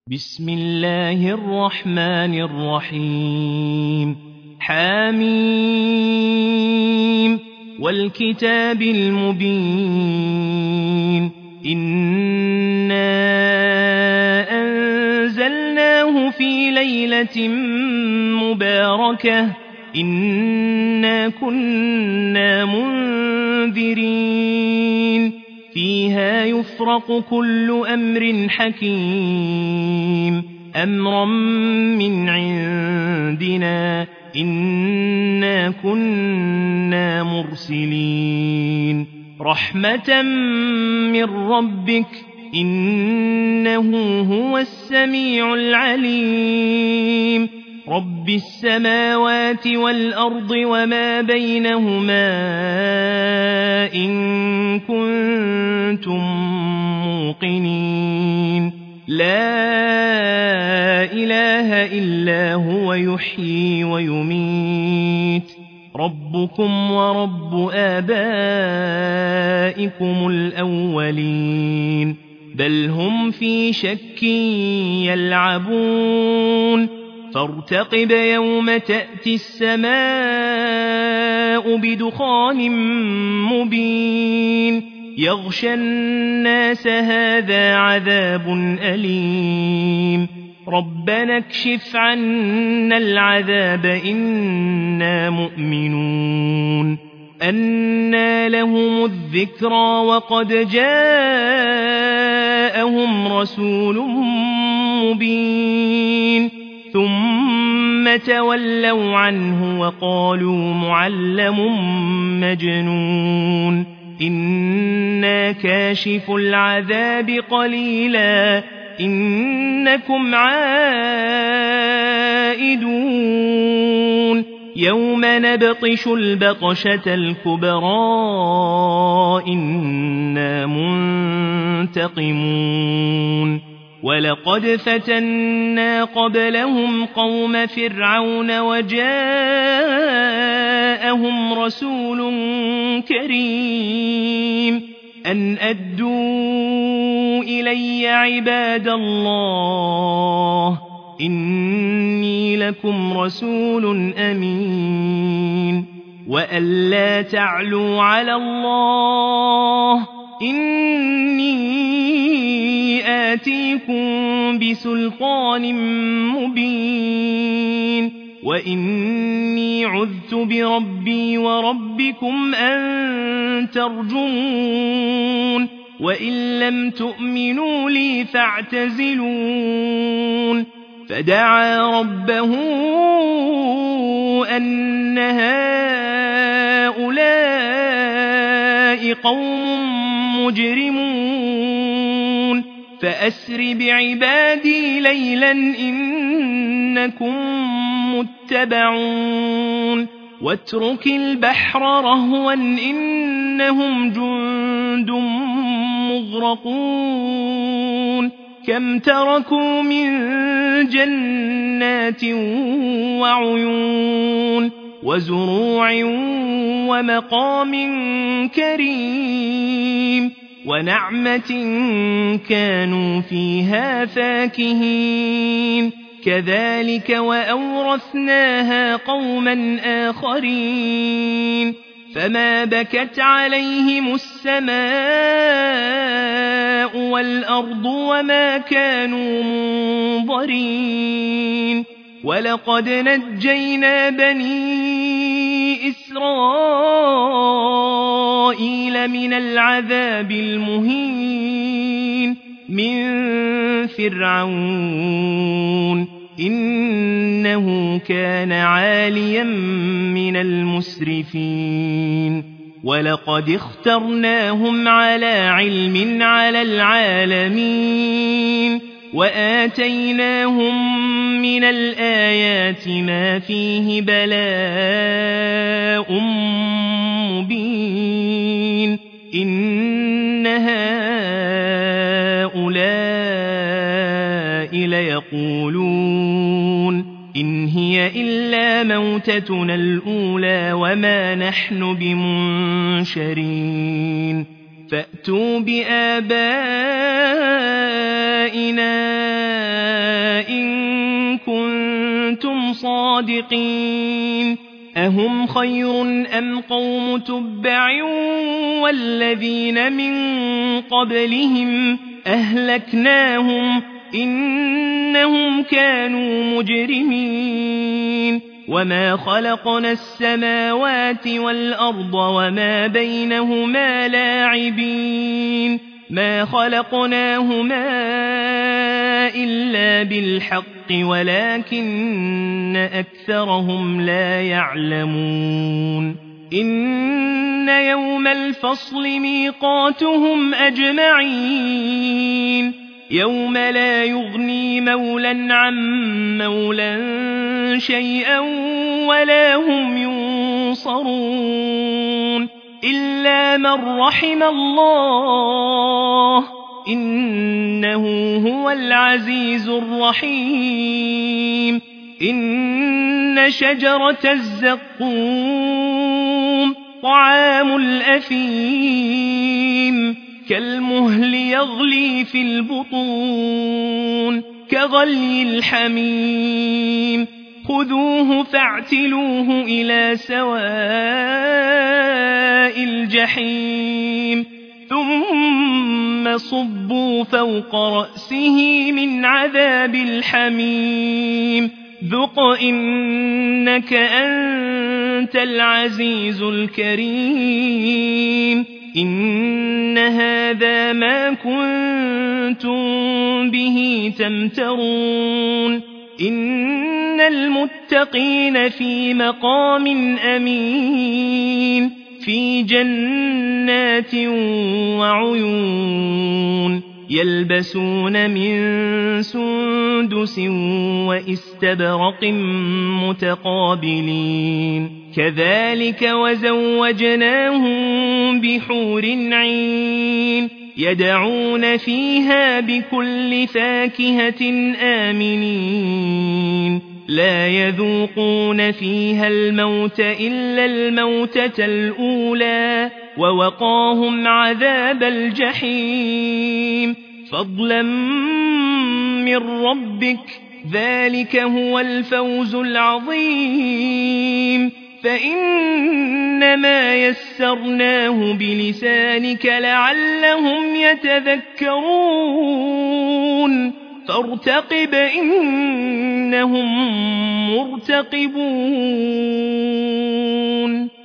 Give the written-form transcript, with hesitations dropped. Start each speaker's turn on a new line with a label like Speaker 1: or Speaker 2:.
Speaker 1: بسم الله الرحمن الرحيم حميم والكتاب المبين إنا أنزلناه في ليلة مباركة إنا كنا منذرين فيها يفرق كل أمر حكيم أمرا من عندنا إنا كنا مرسلين رحمة من ربك إنه هو السميع العليم رب السماوات والأرض وما بينهما إن كنتم موقنين لا إله إلا هو يحيي ويميت ربكم ورب آبائكم الأولين بل هم في شك يلعبون فارتقب يوم تأتي السماء بدخان مبين يغشى الناس هذا عذاب أليم ربنا اكشف عنا العذاب إنا مؤمنون أنى لهم الذكرى وقد جاءهم رسول مبين ثم تولوا عنه وقالوا معلم مجنون إنا كاشف العذاب قليلا إنكم عائدون يوم نبطش البطشة الكبرى إنا منتقمون ولقد فتنا قبلهم قوم فرعون وجاءهم رسول كريم أن أدوا إلي عباد الله إني لكم رسول أمين وأن لا تعلوا على الله إني آتيكم بسلطان مبين وإني عذت بربي وربكم أن ترجمون وإن لم تؤمنوا لي فاعتزلون فدعا ربه أن هؤلاء قوم مجرمون فأسر بعبادي ليلا إنكم متبعون واترك البحر رهوا إنهم جند مغرقون كم تركوا من جنات وعيون وزروع ومقام كريم ونعمة كانوا فيها فاكهين كذلك وأورثناها قوما آخرين فما بكت عليهم السماء والأرض وما كانوا منظرين ولقد نجينا بني إسرائيل من العذاب المهين من فرعون إنه كان عاليا من المسرفين ولقد اخترناهم على علم على العالمين وآتيناهم من الآيات ما فيه بلاء مبين إن هؤلاء ليقولون إن هي إلا موتتنا الأولى وما نحن بمنشرين فأتوا بآبائنا الصادقين أهم خير أم قوم تبع والذين من قبلهم أهلكناهم إنهم كانوا مجرمين وما خلقنا السماوات والأرض وما بينهما لاعبين ما خلقناهما إلا بالحق ولكن أكثرهم لا يعلمون إن يوم الفصل ميقاتهم أجمعين يوم لا يغني مولا عن مولا شيئا ولا هم ينصرون إلا من رحم الله إنه هو العزيز الرحيم إن شجرة الزقوم طعام الأثيم كالمهل يغلي في البطون كغلي الحميم خذوه فاعتلوه إلى سواء الجحيم ثم صبوا فوق رأسه من عذاب الحميم ذق إنك أنت العزيز الكريم إن هذا ما كنتم به تمترون إن المتقين في مقام أمين في جنات وعيون يلبسون من سندس واستبرق متقابلين كذلك وزوجناهم بحور عين يدعون فيها بكل فاكهة آمنين لا يذوقون فيها الموت إلا الموتة الأولى ووقاهم عذاب الجحيم فضلا من ربك ذلك هو الفوز العظيم فإنما يسرناه بلسانك لعلهم يتذكرون فارتقب إنهم مرتقبون